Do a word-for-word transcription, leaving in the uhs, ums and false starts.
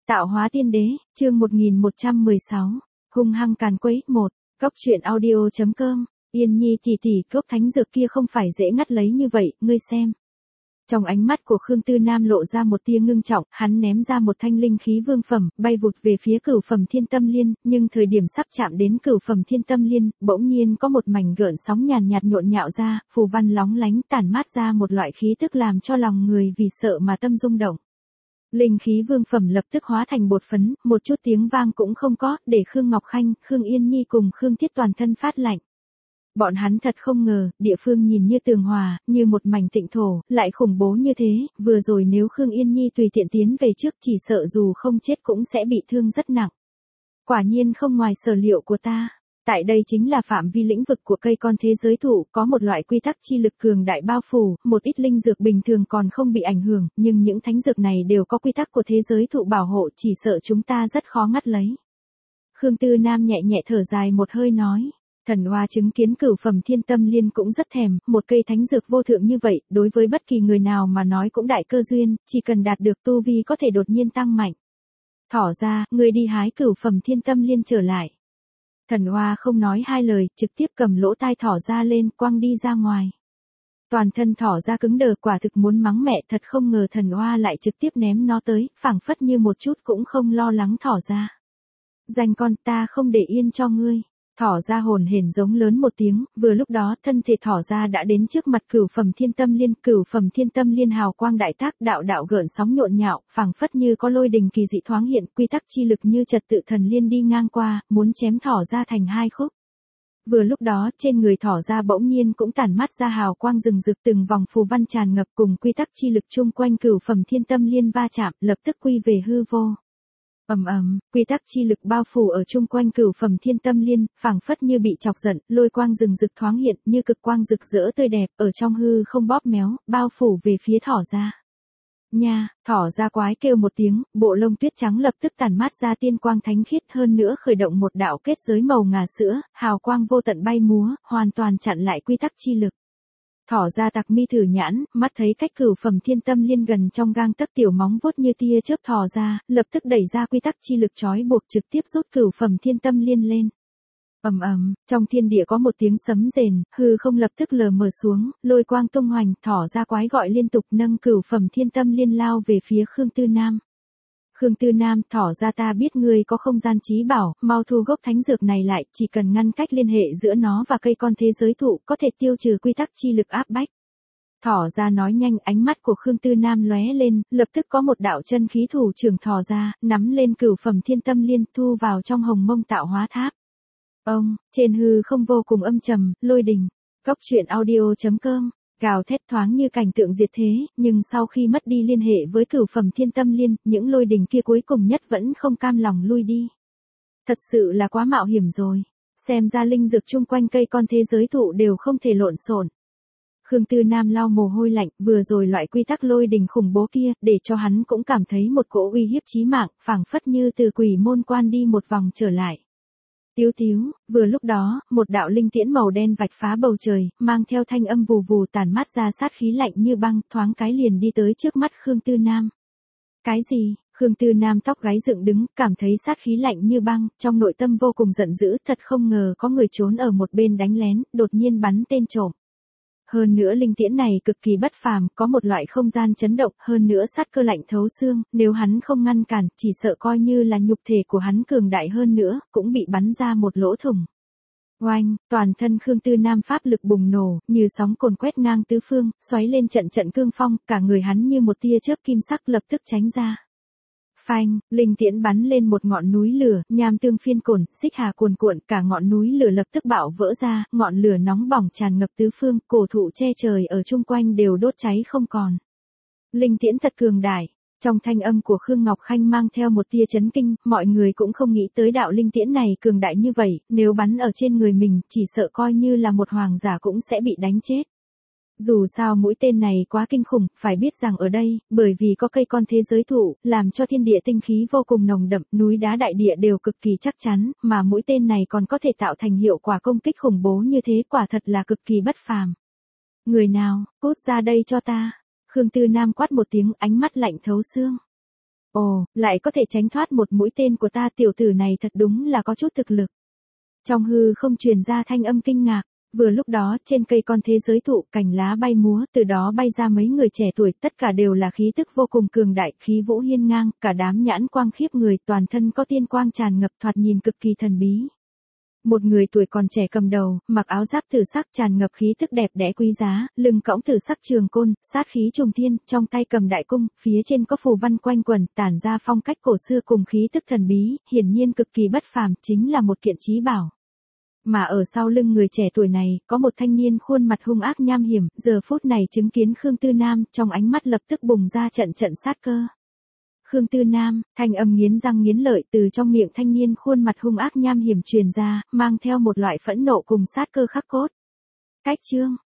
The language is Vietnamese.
Tạo hóa tiên đế, chương một nghìn một trăm mười sáu, hung hăng càn quấy, một, Cốc truyện audio.com, Yên Nhi tỷ tỷ, cốc thánh dược kia không phải dễ ngắt lấy như vậy, ngươi xem. Trong ánh mắt của Khương Tư Nam lộ ra một tia ngưng trọng, hắn ném ra một thanh linh khí vương phẩm, bay vụt về phía cửu phẩm thiên tâm liên, nhưng thời điểm sắp chạm đến cửu phẩm thiên tâm liên, bỗng nhiên có một mảnh gợn sóng nhàn nhạt nhộn nhạo ra, phù văn lóng lánh tản mát ra một loại khí tức làm cho lòng người vì sợ mà tâm rung động. Linh khí vương phẩm lập tức hóa thành bột phấn, một chút tiếng vang cũng không có, để Khương Ngọc Khanh, Khương Yên Nhi cùng Khương Thiết toàn thân phát lạnh. Bọn hắn thật không ngờ, địa phương nhìn như tường hòa, như một mảnh tịnh thổ, lại khủng bố như thế, vừa rồi nếu Khương Yên Nhi tùy tiện tiến về trước chỉ sợ dù không chết cũng sẽ bị thương rất nặng. Quả nhiên không ngoài sở liệu của ta. Tại đây chính là phạm vi lĩnh vực của cây con thế giới thụ, có một loại quy tắc chi lực cường đại bao phủ, một ít linh dược bình thường còn không bị ảnh hưởng, nhưng những thánh dược này đều có quy tắc của thế giới thụ bảo hộ, chỉ sợ chúng ta rất khó ngắt lấy. Khương Tư Nam nhẹ nhẹ thở dài một hơi nói. Thần Hoa chứng kiến cửu phẩm thiên tâm liên cũng rất thèm, một cây thánh dược vô thượng như vậy, đối với bất kỳ người nào mà nói cũng đại cơ duyên, chỉ cần đạt được tu vi có thể đột nhiên tăng mạnh. Thỏ ra, người đi hái cửu phẩm thiên tâm liên trở lại. Thần Hoa không nói hai lời, trực tiếp cầm lỗ tai thỏ ra lên, quăng đi ra ngoài. Toàn thân thỏ ra cứng đờ, quả thực muốn mắng mẹ, thật không ngờ Thần Hoa lại trực tiếp ném nó tới, phảng phất như một chút cũng không lo lắng thỏ ra. Danh con, ta không để yên cho ngươi. Thỏ ra hồn hển giống lớn một tiếng, vừa lúc đó thân thể thỏ ra đã đến trước mặt cửu phẩm thiên tâm liên, cửu phẩm thiên tâm liên hào quang đại tác, đạo đạo gợn sóng nhộn nhạo, phảng phất như có lôi đình kỳ dị thoáng hiện, quy tắc chi lực như trật tự thần liên đi ngang qua, muốn chém thỏ ra thành hai khúc. Vừa lúc đó, trên người thỏ ra bỗng nhiên cũng tản mát ra hào quang rừng rực, từng vòng phù văn tràn ngập cùng quy tắc chi lực chung quanh cửu phẩm thiên tâm liên va chạm, lập tức quy về hư vô. Ầm ầm, quy tắc chi lực bao phủ ở chung quanh cửu phẩm thiên tâm liên, phảng phất như bị chọc giận, lôi quang rừng rực thoáng hiện, như cực quang rực rỡ tươi đẹp, ở trong hư không bóp méo, bao phủ về phía thỏ ra. Nha, thỏ ra quái kêu một tiếng, bộ lông tuyết trắng lập tức tản mát ra tiên quang thánh khiết, hơn nữa khởi động một đạo kết giới màu ngà sữa, hào quang vô tận bay múa, hoàn toàn chặn lại quy tắc chi lực. Thỏ ra tặc mi thử nhãn, mắt thấy cách cửu phẩm thiên tâm liên gần trong gang tấc, tiểu móng vuốt như tia chớp thò ra, lập tức đẩy ra quy tắc chi lực trói buộc, trực tiếp rút cửu phẩm thiên tâm liên lên. Ầm ầm, trong thiên địa có một tiếng sấm rền, hư không lập tức lờ mờ xuống, lôi quang tung hoành, thỏ ra quái gọi liên tục nâng cửu phẩm thiên tâm liên lao về phía Khương Tư Nam. Khương Tư Nam, thỏ ra ta biết ngươi có không gian trí bảo, mau thu gốc thánh dược này lại, chỉ cần ngăn cách liên hệ giữa nó và cây con thế giới thụ, có thể tiêu trừ quy tắc chi lực áp bách. Thỏ ra nói nhanh, ánh mắt của Khương Tư Nam lóe lên, lập tức có một đạo chân khí thủ trưởng thỏ ra, nắm lên cửu phẩm thiên tâm liên, thu vào trong hồng mông tạo hóa tháp. Ông, trên hư không vô cùng âm trầm, lôi đình. Cốc truyện audio.com, gào thét thoáng như cảnh tượng diệt thế, nhưng sau khi mất đi liên hệ với cửu phẩm thiên tâm liên, những lôi đình kia cuối cùng nhất vẫn không cam lòng lui đi. Thật sự là quá mạo hiểm rồi. Xem ra linh dược chung quanh cây con thế giới thụ đều không thể lộn xộn. Khương Tư Nam lau mồ hôi lạnh, vừa rồi loại quy tắc lôi đình khủng bố kia, để cho hắn cũng cảm thấy một cỗ uy hiếp chí mạng, phảng phất như từ quỷ môn quan đi một vòng trở lại. Tiếu tiếu, vừa lúc đó, một đạo linh tiễn màu đen vạch phá bầu trời, mang theo thanh âm vù vù tản mát ra sát khí lạnh như băng, thoáng cái liền đi tới trước mắt Khương Tư Nam. Cái gì? Khương Tư Nam tóc gáy dựng đứng, cảm thấy sát khí lạnh như băng, trong nội tâm vô cùng giận dữ, thật không ngờ có người trốn ở một bên đánh lén, đột nhiên bắn tên trộm. Hơn nữa linh tiễn này cực kỳ bất phàm, có một loại không gian chấn động, hơn nữa sát cơ lạnh thấu xương, nếu hắn không ngăn cản, chỉ sợ coi như là nhục thể của hắn cường đại hơn nữa, cũng bị bắn ra một lỗ thủng. Oanh, toàn thân Khương Tư Nam pháp lực bùng nổ, như sóng cồn quét ngang tứ phương, xoáy lên trận trận cương phong, cả người hắn như một tia chớp kim sắc lập tức tránh ra. Phanh, linh tiễn bắn lên một ngọn núi lửa, nham tương phiên cồn, xích hà cuồn cuộn, cả ngọn núi lửa lập tức bạo vỡ ra, ngọn lửa nóng bỏng tràn ngập tứ phương, cổ thụ che trời ở chung quanh đều đốt cháy không còn. Linh tiễn thật cường đại. Trong thanh âm của Khương Ngọc Khanh mang theo một tia chấn kinh, mọi người cũng không nghĩ tới đạo linh tiễn này cường đại như vậy, nếu bắn ở trên người mình, chỉ sợ coi như là một hoàng giả cũng sẽ bị đánh chết. Dù sao mũi tên này quá kinh khủng, phải biết rằng ở đây, bởi vì có cây con thế giới thụ, làm cho thiên địa tinh khí vô cùng nồng đậm, núi đá đại địa đều cực kỳ chắc chắn, mà mũi tên này còn có thể tạo thành hiệu quả công kích khủng bố như thế, quả thật là cực kỳ bất phàm. Người nào, cút ra đây cho ta. Khương Tư Nam quát một tiếng, ánh mắt lạnh thấu xương. Ồ, lại có thể tránh thoát một mũi tên của ta, tiểu tử này thật đúng là có chút thực lực. Trong hư không truyền ra thanh âm kinh ngạc, vừa lúc đó trên cây con thế giới thụ cành lá bay múa, từ đó bay ra mấy người trẻ tuổi, tất cả đều là khí tức vô cùng cường đại, khí vũ hiên ngang, cả đám nhãn quang khiếp người, toàn thân có tiên quang tràn ngập, thoạt nhìn cực kỳ thần bí. Một người tuổi còn trẻ cầm đầu, mặc áo giáp tử sắc tràn ngập khí tức đẹp đẽ quý giá, lưng cõng tử sắc trường côn, sát khí trùng thiên, trong tay cầm đại cung, phía trên có phù văn quanh quẩn, tản ra phong cách cổ xưa cùng khí tức thần bí, hiển nhiên cực kỳ bất phàm, chính là một kiện chí bảo. Mà ở sau lưng người trẻ tuổi này, có một thanh niên khuôn mặt hung ác nham hiểm, giờ phút này chứng kiến Khương Tư Nam, trong ánh mắt lập tức bùng ra trận trận sát cơ. Khương Tư Nam, thanh âm nghiến răng nghiến lợi từ trong miệng thanh niên khuôn mặt hung ác nham hiểm truyền ra, mang theo một loại phẫn nộ cùng sát cơ khắc cốt. Cách chương,